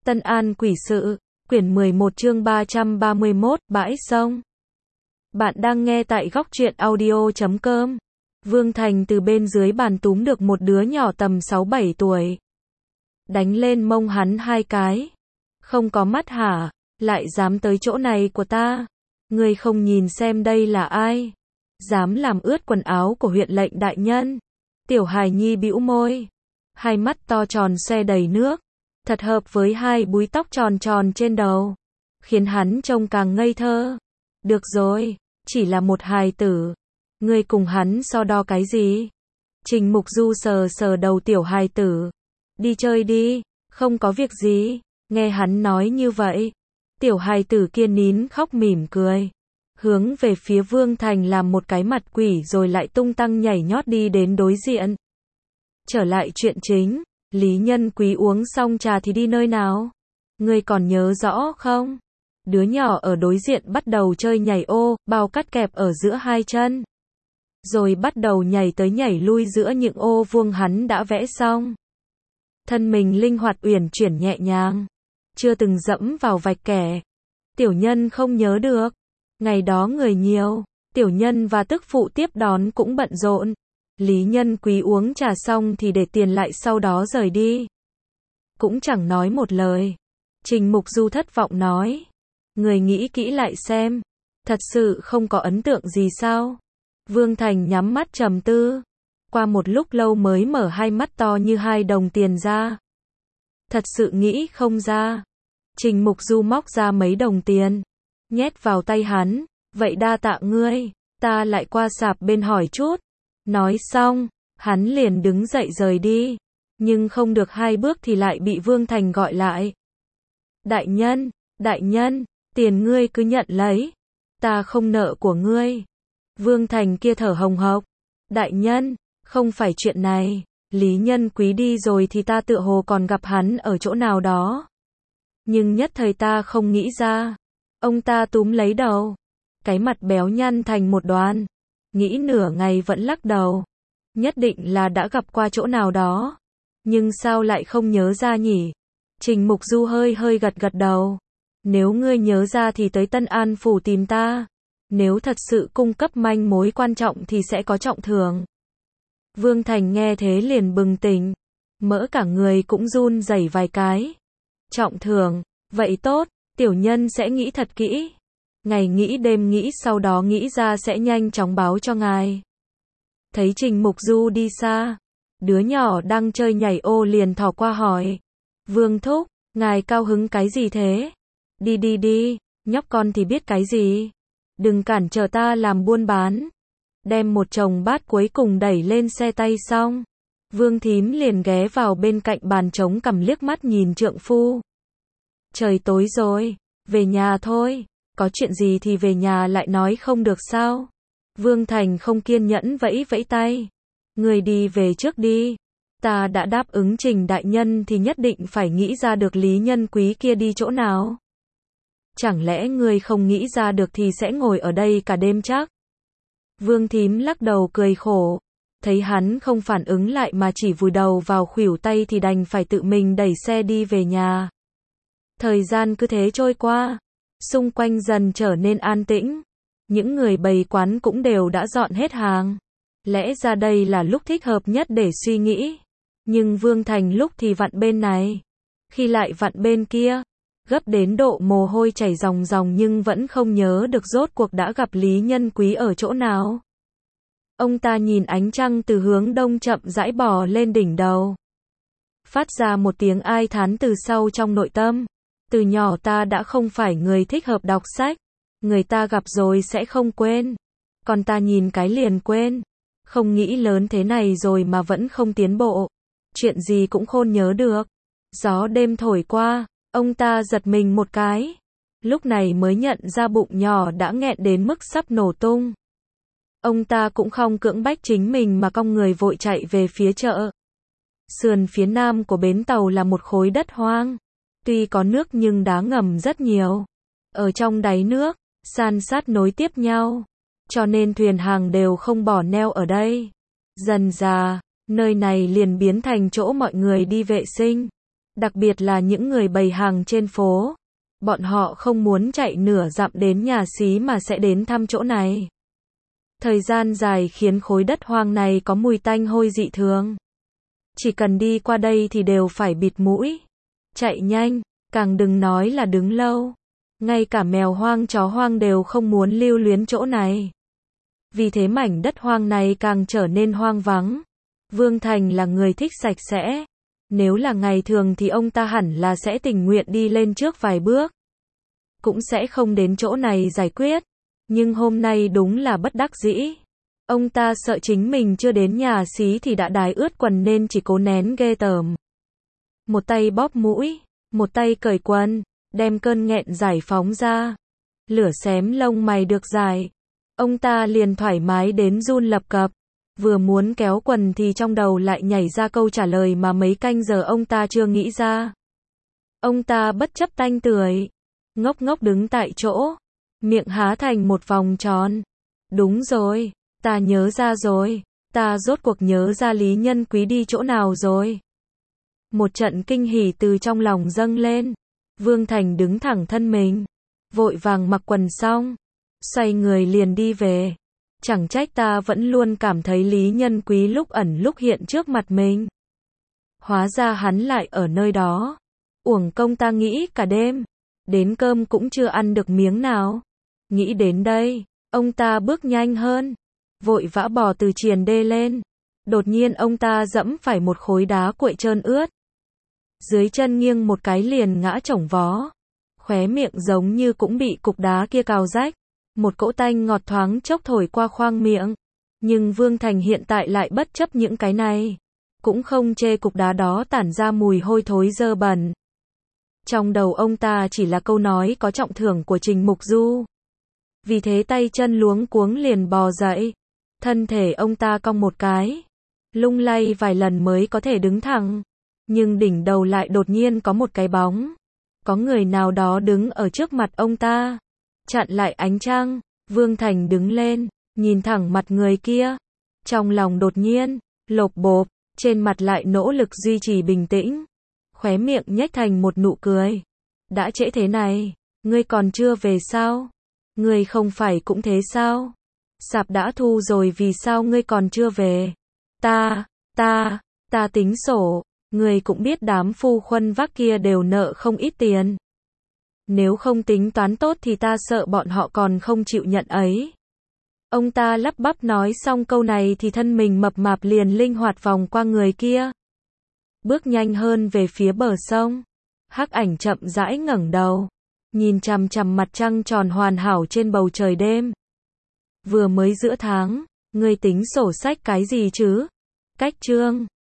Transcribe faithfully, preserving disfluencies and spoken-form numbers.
Tân An Quỷ Sự, quyển mười một chương ba trăm ba mươi mốt, bãi sông. Bạn đang nghe tại góc truyện audio chấm com. Vương Thành từ bên dưới bàn túm được một đứa nhỏ tầm sáu bảy tuổi. Đánh lên mông hắn hai cái. Không có mắt hả? Lại dám tới chỗ này của ta? Ngươi không nhìn xem đây là ai? Dám làm ướt quần áo của huyện lệnh đại nhân. Tiểu hài nhi bĩu môi. Hai mắt to tròn xoe đầy nước. Thật hợp với hai búi tóc tròn tròn trên đầu. Khiến hắn trông càng ngây thơ. Được rồi, chỉ là một hài tử. Ngươi cùng hắn so đo cái gì? Trình Mục Du sờ sờ đầu tiểu hài tử. Đi chơi đi, không có việc gì. Nghe hắn nói như vậy. Tiểu hài tử kia nín khóc mỉm cười. Hướng về phía Vương Thành làm một cái mặt quỷ rồi lại tung tăng nhảy nhót đi đến đối diện. Trở lại chuyện chính. Lý Nhân Quý uống xong trà thì đi nơi nào? Ngươi còn nhớ rõ không? Đứa nhỏ ở đối diện bắt đầu chơi nhảy ô, bao cắt kẹp ở giữa hai chân. Rồi bắt đầu nhảy tới nhảy lui giữa những ô vuông hắn đã vẽ xong. Thân mình linh hoạt uyển chuyển nhẹ nhàng. Chưa từng dẫm vào vạch kẻ. Tiểu nhân không nhớ được. Ngày đó người nhiều. Tiểu nhân và tức phụ tiếp đón cũng bận rộn. Lý Nhân Quý uống trà xong thì để tiền lại sau đó rời đi. Cũng chẳng nói một lời. Trình Mục Du thất vọng nói. Người nghĩ kỹ lại xem. Thật sự không có ấn tượng gì sao? Vương Thành nhắm mắt trầm tư. Qua một lúc lâu mới mở hai mắt to như hai đồng tiền ra. Thật sự nghĩ không ra. Trình Mục Du móc ra mấy đồng tiền. Nhét vào tay hắn. Vậy đa tạ ngươi. Ta lại qua sạp bên hỏi chút. Nói xong, hắn liền đứng dậy rời đi. Nhưng không được hai bước thì lại bị Vương Thành gọi lại. Đại nhân, đại nhân, tiền ngươi cứ nhận lấy. Ta không nợ của ngươi. Vương Thành kia thở hồng hộc. Đại nhân, không phải chuyện này. Lý Nhân Quý đi rồi thì ta tựa hồ còn gặp hắn ở chỗ nào đó. Nhưng nhất thời ta không nghĩ ra. Ông ta túm lấy đầu. Cái mặt béo nhăn thành một đoàn. Nghĩ nửa ngày vẫn lắc đầu. Nhất định là đã gặp qua chỗ nào đó. Nhưng sao lại không nhớ ra nhỉ? Trình Mục Du hơi hơi gật gật đầu. Nếu ngươi nhớ ra thì tới Tân An Phủ tìm ta. Nếu thật sự cung cấp manh mối quan trọng thì sẽ có trọng thưởng. Vương Thành nghe thế liền bừng tỉnh. Mỡ cả người cũng run rẩy vài cái. Trọng thưởng, vậy tốt, tiểu nhân sẽ nghĩ thật kỹ. Ngày nghĩ đêm nghĩ sau đó nghĩ ra sẽ nhanh chóng báo cho ngài. Thấy Trình Mục Du đi xa. Đứa nhỏ đang chơi nhảy ô liền thò qua hỏi. Vương thúc, ngài cao hứng cái gì thế? Đi đi đi, nhóc con thì biết cái gì. Đừng cản trở ta làm buôn bán. Đem một chồng bát cuối cùng đẩy lên xe tay xong. Vương thím liền ghé vào bên cạnh bàn trống cầm liếc mắt nhìn trượng phu. Trời tối rồi, về nhà thôi. Có chuyện gì thì về nhà lại nói không được sao? Vương Thành không kiên nhẫn vẫy vẫy tay. Người đi về trước đi. Ta đã đáp ứng Trình đại nhân thì nhất định phải nghĩ ra được Lý Nhân Quý kia đi chỗ nào. Chẳng lẽ người không nghĩ ra được thì sẽ ngồi ở đây cả đêm chắc? Vương thím lắc đầu cười khổ. Thấy hắn không phản ứng lại mà chỉ vùi đầu vào khuỷu tay thì đành phải tự mình đẩy xe đi về nhà. Thời gian cứ thế trôi qua. Xung quanh dần trở nên an tĩnh. Những người bày quán cũng đều đã dọn hết hàng. Lẽ ra đây là lúc thích hợp nhất để suy nghĩ. Nhưng Vương Thành lúc thì vặn bên này. Khi lại vặn bên kia. Gấp đến độ mồ hôi chảy ròng ròng nhưng vẫn không nhớ được rốt cuộc đã gặp Lý Nhân Quý ở chỗ nào. Ông ta nhìn ánh trăng từ hướng đông chậm rãi bò lên đỉnh đầu. Phát ra một tiếng ai thán từ sâu trong nội tâm. Từ nhỏ ta đã không phải người thích hợp đọc sách. Người ta gặp rồi sẽ không quên. Còn ta nhìn cái liền quên. Không nghĩ lớn thế này rồi mà vẫn không tiến bộ. Chuyện gì cũng khôn nhớ được. Gió đêm thổi qua, ông ta giật mình một cái. Lúc này mới nhận ra bụng nhỏ đã nghẹn đến mức sắp nổ tung. Ông ta cũng không cưỡng bách chính mình mà cong người vội chạy về phía chợ. Sườn phía nam của bến tàu là một khối đất hoang. Tuy có nước nhưng đá ngầm rất nhiều. Ở trong đáy nước, san sát nối tiếp nhau. Cho nên thuyền hàng đều không bỏ neo ở đây. Dần dà, nơi này liền biến thành chỗ mọi người đi vệ sinh. Đặc biệt là những người bày hàng trên phố. Bọn họ không muốn chạy nửa dặm đến nhà xí mà sẽ đến thăm chỗ này. Thời gian dài khiến khối đất hoang này có mùi tanh hôi dị thường. Chỉ cần đi qua đây thì đều phải bịt mũi. Chạy nhanh, càng đừng nói là đứng lâu. Ngay cả mèo hoang chó hoang đều không muốn lưu luyến chỗ này. Vì thế mảnh đất hoang này càng trở nên hoang vắng. Vương Thành là người thích sạch sẽ. Nếu là ngày thường thì ông ta hẳn là sẽ tình nguyện đi lên trước vài bước. Cũng sẽ không đến chỗ này giải quyết. Nhưng hôm nay đúng là bất đắc dĩ. Ông ta sợ chính mình chưa đến nhà xí thì đã đái ướt quần nên chỉ cố nén ghê tởm. Một tay bóp mũi, một tay cởi quần, đem cơn nghẹn giải phóng ra. Lửa xém lông mày được giải. Ông ta liền thoải mái đến run lập cập. Vừa muốn kéo quần thì trong đầu lại nhảy ra câu trả lời mà mấy canh giờ ông ta chưa nghĩ ra. Ông ta bất chấp tanh tưởi, ngốc ngốc đứng tại chỗ, miệng há thành một vòng tròn. Đúng rồi, ta nhớ ra rồi, ta rốt cuộc nhớ ra Lý Nhân Quý đi chỗ nào rồi. Một trận kinh hỉ từ trong lòng dâng lên. Vương Thành đứng thẳng thân mình, vội vàng mặc quần xong, xoay người liền đi về. Chẳng trách ta vẫn luôn cảm thấy Lý Nhân Quý lúc ẩn lúc hiện trước mặt mình. Hóa ra hắn lại ở nơi đó. Uổng công ta nghĩ cả đêm, đến cơm cũng chưa ăn được miếng nào. Nghĩ đến đây, ông ta bước nhanh hơn, vội vã bò từ triền đê lên. Đột nhiên ông ta dẫm phải một khối đá cuội trơn ướt. Dưới chân nghiêng một cái liền ngã chổng vó. Khóe miệng giống như cũng bị cục đá kia cào rách. Một cỗ tanh ngọt thoáng chốc thổi qua khoang miệng. Nhưng Vương Thành hiện tại lại bất chấp những cái này. Cũng không chê cục đá đó tản ra mùi hôi thối dơ bẩn. Trong đầu ông ta chỉ là câu nói có trọng thưởng của Trình Mục Du. Vì thế tay chân luống cuống liền bò dậy. Thân thể ông ta cong một cái. Lung lay vài lần mới có thể đứng thẳng. Nhưng đỉnh đầu lại đột nhiên có một cái bóng. Có người nào đó đứng ở trước mặt ông ta. Chặn lại ánh trăng. Vương Thành đứng lên, nhìn thẳng mặt người kia. Trong lòng đột nhiên, lộp bộp, trên mặt lại nỗ lực duy trì bình tĩnh. Khóe miệng nhếch thành một nụ cười. Đã trễ thế này, ngươi còn chưa về sao? Ngươi không phải cũng thế sao? Sạp đã thu rồi vì sao ngươi còn chưa về? Ta, ta, ta tính sổ. Ngươi cũng biết đám phu khuân vác kia đều nợ không ít tiền. Nếu không tính toán tốt thì ta sợ bọn họ còn không chịu nhận ấy. Ông ta lắp bắp nói xong câu này thì thân mình mập mạp liền linh hoạt vòng qua người kia. Bước nhanh hơn về phía bờ sông. Hắc ảnh chậm rãi ngẩng đầu. Nhìn chằm chằm mặt trăng tròn hoàn hảo trên bầu trời đêm. Vừa mới giữa tháng, ngươi tính sổ sách cái gì chứ? Cách chương.